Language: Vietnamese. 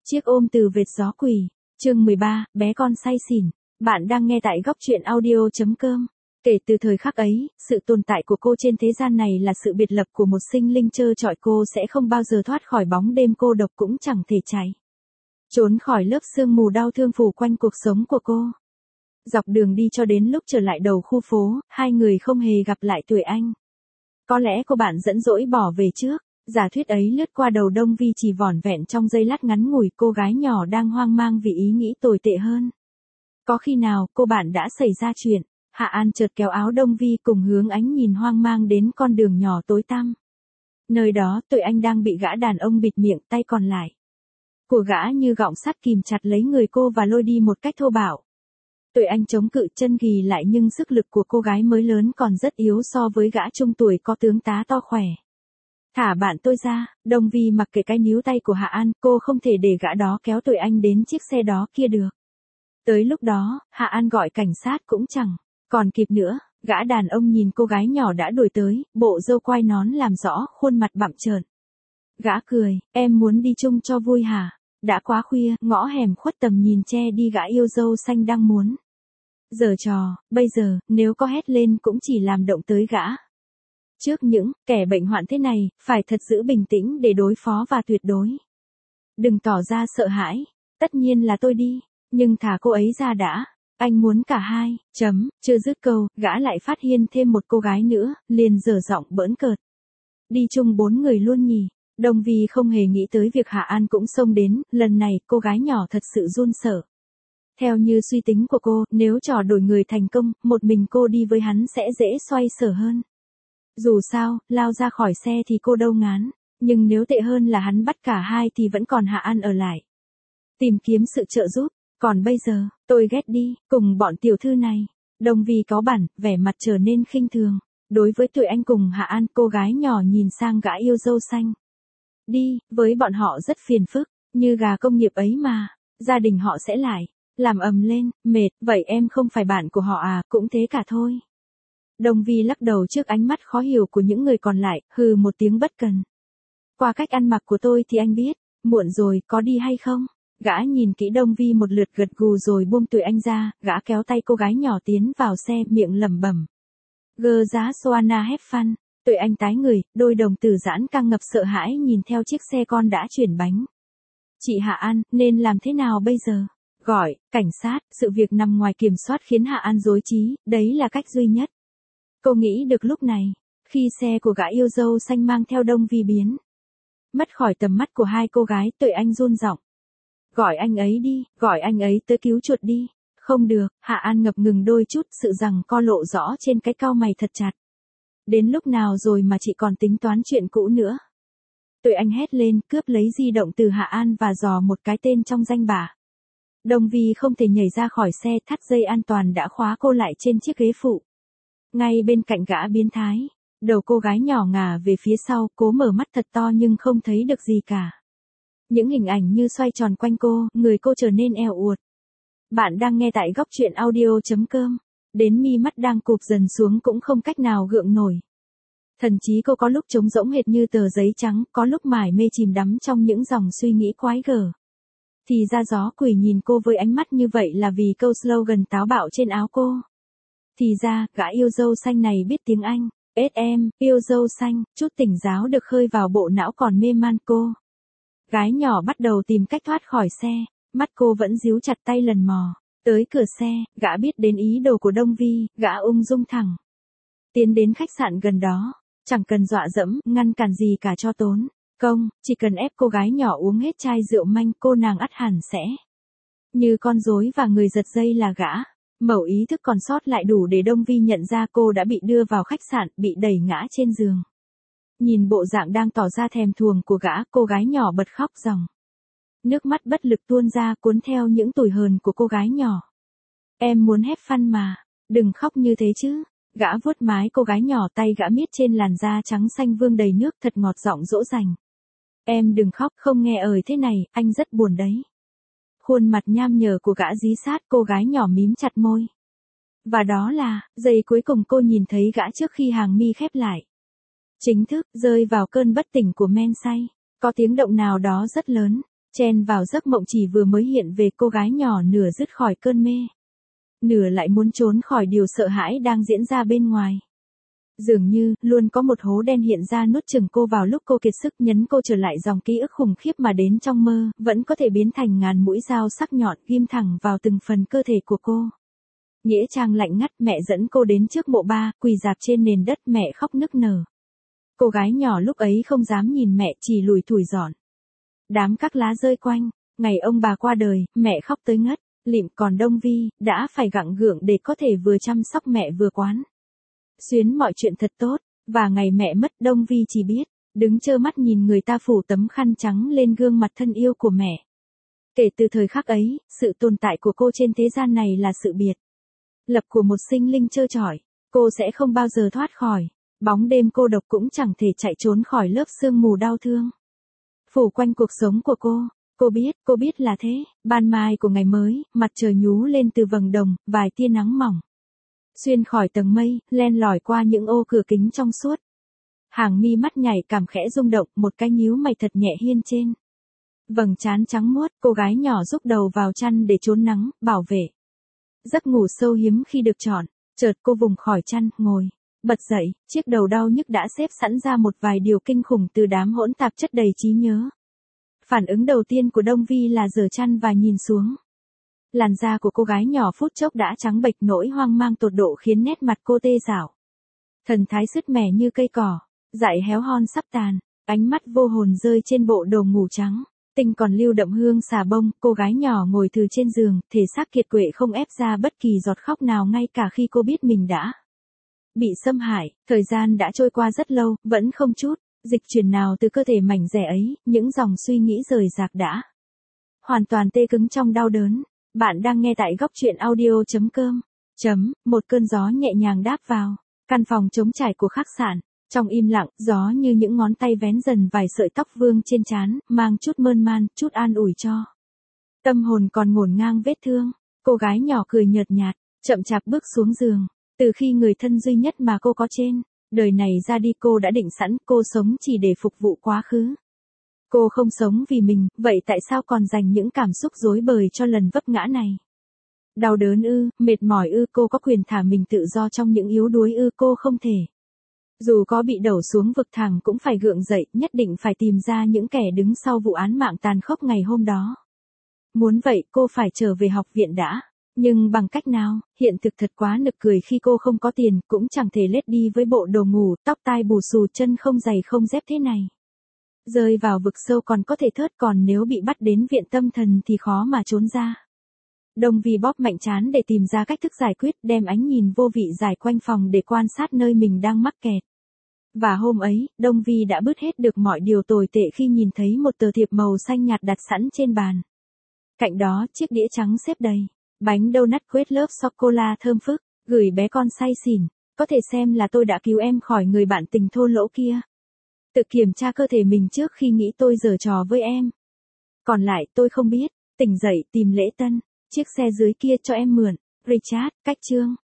Chiếc ôm từ vệt gió quỷ, chương 13, bé con say xỉn. Bạn đang nghe tại góc truyện audio.com. Kể từ thời khắc ấy, sự tồn tại của cô trên thế gian này là sự biệt lập của một sinh linh trơ trọi, cô sẽ không bao giờ thoát khỏi bóng đêm cô độc, cũng chẳng thể chạy trốn khỏi lớp sương mù đau thương phủ quanh cuộc sống của cô. Dọc đường đi cho đến lúc trở lại đầu khu phố, hai người không hề gặp lại Tuệ Anh. Có lẽ cô bạn giận dỗi bỏ về trước. Giả thuyết ấy lướt qua đầu Đông Vi chỉ vỏn vẹn trong giây lát ngắn ngủi, cô gái nhỏ đang hoang mang vì ý nghĩ tồi tệ hơn. Có khi nào cô bạn đã xảy ra chuyện? Hạ An chợt kéo áo Đông Vi cùng hướng ánh nhìn hoang mang đến con đường nhỏ tối tăm. Nơi đó Tuệ Anh đang bị gã đàn ông bịt miệng, tay còn lại của gã như gọng sắt kìm chặt lấy người cô và lôi đi một cách thô bạo. Tuệ Anh chống cự, chân ghì lại, nhưng sức lực của cô gái mới lớn còn rất yếu so với gã trung tuổi có tướng tá to khỏe. Thả bạn tôi ra. Đông Vi mặc kệ cái níu tay của Hạ An, cô không thể để gã đó kéo Tuệ Anh đến chiếc xe đó kia được. Tới lúc đó, Hạ An gọi cảnh sát cũng chẳng còn kịp nữa. Gã đàn ông nhìn cô gái nhỏ đã đuổi tới, bộ râu quai nón làm rõ khuôn mặt bặm trợn. Gã cười, em muốn đi chung cho vui hả? Đã quá khuya, ngõ hẻm khuất tầm nhìn che đi gã yêu dâu xanh đang muốn giở trò, bây giờ, nếu có hét lên cũng chỉ làm động tới gã. Trước những kẻ bệnh hoạn thế này, phải thật giữ bình tĩnh để đối phó và tuyệt đối đừng tỏ ra sợ hãi. Tất nhiên là tôi đi, nhưng thả cô ấy ra đã. Anh muốn cả hai. Chưa dứt câu, gã lại phát hiện thêm một cô gái nữa, liền dở giọng bỡn cợt. Đi chung 4 người luôn nhỉ? Đông Vi không hề nghĩ tới việc Hạ An cũng xông đến, lần này cô gái nhỏ thật sự run sợ. Theo như suy tính của cô, nếu trò đổi người thành công, một mình cô đi với hắn sẽ dễ xoay sở hơn. Dù sao, lao ra khỏi xe thì cô đâu ngán, nhưng nếu tệ hơn là hắn bắt cả hai thì vẫn còn Hạ An ở lại tìm kiếm sự trợ giúp. Còn bây giờ, tôi ghét đi, cùng bọn tiểu thư này. Đông Vi cáu bẳn, vẻ mặt trở nên khinh thường. Đối với Tuệ Anh cùng Hạ An, cô gái nhỏ nhìn sang gã yêu dâu xanh. Đi, với bọn họ rất phiền phức, như gà công nghiệp ấy mà, gia đình họ sẽ lại làm ầm lên. Mệt, vậy em không phải bạn của họ à? Cũng thế cả thôi. Đông Vi lắc đầu trước ánh mắt khó hiểu của những người còn lại, hừ một tiếng bất cần. Qua cách ăn mặc của tôi thì anh biết, muộn rồi, có đi hay không? Gã nhìn kỹ Đông Vi một lượt, gật gù rồi buông Tuệ Anh ra, gã kéo tay cô gái nhỏ tiến vào xe, miệng lẩm bẩm. Gơ giá Soana have fun. Tuệ Anh tái người, đôi đồng tử giãn căng ngập sợ hãi nhìn theo chiếc xe con đã chuyển bánh. Chị Hạ An, nên làm thế nào bây giờ? Gọi cảnh sát. Sự việc nằm ngoài kiểm soát khiến Hạ An rối trí, đấy là cách duy nhất cô nghĩ được lúc này. Khi xe của gã yêu dâu xanh mang theo Đông Vi biến mất khỏi tầm mắt của hai cô gái, Tuệ Anh run giọng. Gọi anh ấy đi, gọi anh ấy tới cứu chuột đi. Không được. Hạ An ngập ngừng đôi chút, sự rằng co lộ rõ trên cái cau mày thật chặt. Đến lúc nào rồi mà chị còn tính toán chuyện cũ nữa? Tuệ Anh hét lên, cướp lấy di động từ Hạ An và dò một cái tên trong danh bạ. Đông Vi không thể nhảy ra khỏi xe, thắt dây an toàn đã khóa cô lại trên chiếc ghế phụ. Ngay bên cạnh gã biến thái, đầu cô gái nhỏ ngả về phía sau, cố mở mắt thật to nhưng không thấy được gì cả. Những hình ảnh như xoay tròn quanh cô, người cô trở nên eo uột. Bạn đang nghe tại góc truyện audio.com. Đến mi mắt đang cụp dần xuống cũng không cách nào gượng nổi. Thần trí cô có lúc trống rỗng hệt như tờ giấy trắng, có lúc mải mê chìm đắm trong những dòng suy nghĩ quái gở. Thì ra gió quỷ nhìn cô với ánh mắt như vậy là vì câu slogan táo bạo trên áo cô. Thì ra, gã yêu dâu xanh này biết tiếng Anh. SM, yêu dâu xanh, chút tỉnh giáo được khơi vào bộ não còn mê man cô. Gái nhỏ bắt đầu tìm cách thoát khỏi xe, mắt cô vẫn díu chặt tay lần mò. Tới cửa xe, gã biết đến ý đồ của Đông Vi, gã ung dung thẳng tiến đến khách sạn gần đó, chẳng cần dọa dẫm, ngăn cản gì cả cho tốn công, chỉ cần ép cô gái nhỏ uống hết chai rượu manh, cô nàng ắt hẳn sẽ như con rối và người giật dây là gã. Mẩu ý thức còn sót lại đủ để Đông Vi nhận ra cô đã bị đưa vào khách sạn, bị đẩy ngã trên giường. Nhìn bộ dạng đang tỏ ra thèm thuồng của gã, cô gái nhỏ bật khóc ròng. Nước mắt bất lực tuôn ra, cuốn theo những tủi hờn của cô gái nhỏ. Em muốn have fun mà, đừng khóc như thế chứ. Gã vuốt mái cô gái nhỏ, tay gã miết trên làn da trắng xanh vương đầy nước, thật ngọt giọng dỗ dành. Em đừng khóc, không nghe ời thế này, anh rất buồn đấy. Khuôn mặt nham nhở của gã dí sát, cô gái nhỏ mím chặt môi. Và đó là, giây cuối cùng cô nhìn thấy gã trước khi hàng mi khép lại. Chính thức, rơi vào cơn bất tỉnh của men say. Có tiếng động nào đó rất lớn. Chen vào giấc mộng chỉ vừa mới hiện về, cô gái nhỏ nửa dứt khỏi cơn mê, nửa lại muốn trốn khỏi điều sợ hãi đang diễn ra bên ngoài. Dường như, luôn có một hố đen hiện ra nuốt chửng cô vào lúc cô kiệt sức, nhấn cô trở lại dòng ký ức khủng khiếp mà đến trong mơ, vẫn có thể biến thành ngàn mũi dao sắc nhọn ghim thẳng vào từng phần cơ thể của cô. Nghĩa trang lạnh ngắt, mẹ dẫn cô đến trước mộ ba, quỳ rạp trên nền đất, mẹ khóc nức nở. Cô gái nhỏ lúc ấy không dám nhìn mẹ, chỉ lủi thủi dọn đám các lá rơi quanh. Ngày ông bà qua đời, mẹ khóc tới ngất lịm, còn Đông Vi đã phải gắng gượng để có thể vừa chăm sóc mẹ vừa quán xuyến mọi chuyện thật tốt. Và ngày mẹ mất, Đông Vi chỉ biết đứng trơ mắt nhìn người ta phủ tấm khăn trắng lên gương mặt thân yêu của mẹ. Kể từ thời khắc ấy, sự tồn tại của cô trên thế gian này là sự biệt lập của một sinh linh trơ trọi. Cô sẽ không bao giờ thoát khỏi bóng đêm cô độc, cũng chẳng thể chạy trốn khỏi lớp sương mù đau thương phủ quanh cuộc sống của cô. Cô biết là thế. Ban mai của ngày mới, mặt trời nhú lên từ vầng đồng, vài tia nắng mỏng xuyên khỏi tầng mây, len lỏi qua những ô cửa kính trong suốt. Hàng mi mắt nhảy cảm khẽ rung động, một cái nhíu mày thật nhẹ hiên trên vầng trán trắng muốt. Cô gái nhỏ rúc đầu vào chăn để trốn nắng, bảo vệ giấc ngủ sâu hiếm khi được chọn. Chợt cô vùng khỏi chăn, ngồi bật dậy, chiếc đầu đau nhức đã xếp sẵn ra một vài điều kinh khủng từ đám hỗn tạp chất đầy trí nhớ. Phản ứng đầu tiên của Đông Vi là giở chăn và nhìn xuống. Làn da của cô gái nhỏ phút chốc đã trắng bệch, nỗi hoang mang tột độ khiến nét mặt cô tê rạo. Thần thái sứt mẻ như cây cỏ dại héo hon sắp tàn, ánh mắt vô hồn rơi trên bộ đồ ngủ trắng tinh còn lưu đậm hương xà bông. Cô gái nhỏ ngồi thừ trên giường, thể xác kiệt quệ không ép ra bất kỳ giọt khóc nào, ngay cả khi cô biết mình đã bị xâm hại. Thời gian đã trôi qua rất lâu, vẫn không chút dịch chuyển nào từ cơ thể mảnh dẻ ấy. Những dòng suy nghĩ rời rạc đã hoàn toàn tê cứng trong đau đớn. Bạn đang nghe tại góc truyện audio.com. Một cơn gió nhẹ nhàng đáp vào căn phòng trống trải của khách sạn. Trong im lặng, gió như những ngón tay vén dần vài sợi tóc vương trên trán, mang chút mơn man, chút an ủi cho tâm hồn còn ngổn ngang vết thương. Cô gái nhỏ cười nhợt nhạt, chậm chạp bước xuống giường. Từ khi người thân duy nhất mà cô có trên đời này ra đi, cô đã định sẵn cô sống chỉ để phục vụ quá khứ. Cô không sống vì mình, vậy tại sao còn dành những cảm xúc rối bời cho lần vấp ngã này? Đau đớn ư, mệt mỏi ư, cô có quyền thả mình tự do trong những yếu đuối ư? Cô không thể. Dù có bị đẩu xuống vực thẳm cũng phải gượng dậy, nhất định phải tìm ra những kẻ đứng sau vụ án mạng tàn khốc ngày hôm đó. Muốn vậy, cô phải trở về học viện đã. Nhưng bằng cách nào? Hiện thực thật quá nực cười khi cô không có tiền, cũng chẳng thể lết đi với bộ đồ ngủ, tóc tai bù xù, chân không giày không dép thế này. Rơi vào vực sâu còn có thể thớt, còn nếu bị bắt đến viện tâm thần thì khó mà trốn ra. Đông Vi bóp mạnh trán để tìm ra cách thức giải quyết, đem ánh nhìn vô vị dài quanh phòng để quan sát nơi mình đang mắc kẹt. Và hôm ấy, Đông Vi đã bứt hết được mọi điều tồi tệ khi nhìn thấy một tờ thiệp màu xanh nhạt đặt sẵn trên bàn. Cạnh đó, chiếc đĩa trắng xếp đầy bánh donut quết lớp sô-cô-la thơm phức. Gửi bé con say xỉn, có thể xem là tôi đã cứu em khỏi người bạn tình thô lỗ kia. Tự kiểm tra cơ thể mình trước khi nghĩ tôi giở trò với em. Còn lại tôi không biết. Tỉnh dậy tìm lễ tân. Chiếc xe dưới kia cho em mượn. Richard, cách chương.